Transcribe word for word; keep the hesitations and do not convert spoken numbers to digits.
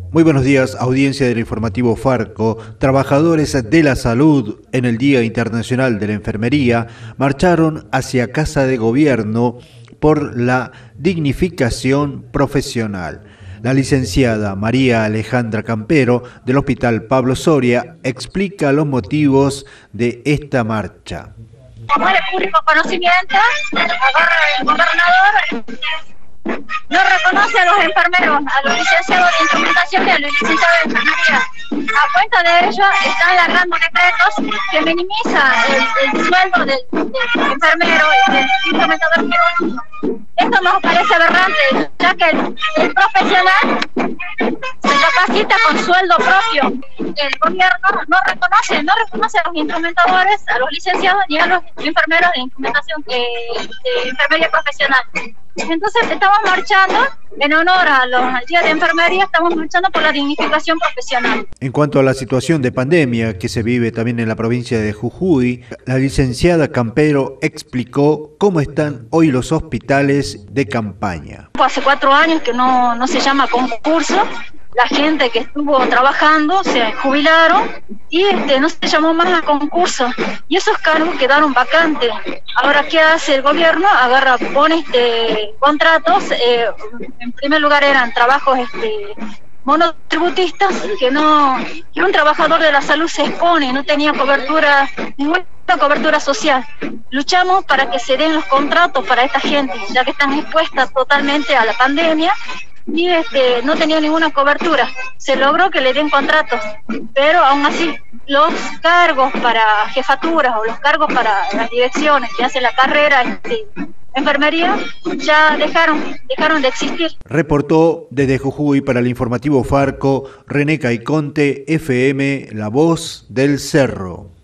Muy buenos días, audiencia del informativo Farco. Trabajadores de la salud en el Día Internacional de la Enfermería marcharon hacia Casa de Gobierno por la dignificación profesional. La licenciada María Alejandra Campero del Hospital Pablo Soria explica los motivos de esta marcha. Como es de público conocimiento, agarra el gobernador, no reconoce a los enfermeros, a los licenciados de instrumentación y a los licenciados de enfermería. A cuenta de ello, están largando decretos que minimizan el, el sueldo del, del enfermero y del instrumentador quirúrgico. Esto nos parece aberrante, ya que el, el profesional se capacita con sueldo propio. El gobierno no reconoce, no reconoce a los instrumentadores, a los licenciados ni a los enfermeros de instrumentación, eh, de enfermería profesional. Entonces estamos marchando en honor a los días de enfermería, estamos marchando por la dignificación profesional. En cuanto a la situación de pandemia que se vive también en la provincia de Jujuy, la licenciada Campero explicó cómo están hoy los hospitales de campaña. Hace cuatro años que no, no se llama concurso. La gente que estuvo trabajando se jubilaron y este, no se llamó más a concurso y esos cargos quedaron vacantes. Ahora, ¿qué hace el gobierno? Agarra, pone este, contratos, eh, en primer lugar eran trabajos este, monotributistas, que no, que un trabajador de la salud se expone, no tenía cobertura, ninguna cobertura social. Luchamos para que se den los contratos para esta gente, ya que están expuestas totalmente a la pandemia y este, no tenía ninguna cobertura. Se logró que le den contratos, pero aún así los cargos para jefaturas o los cargos para las direcciones que hacen la carrera este, enfermería ya dejaron, dejaron de existir. Reportó desde Jujuy para el informativo Farco René Caiconte, F M, La Voz del Cerro.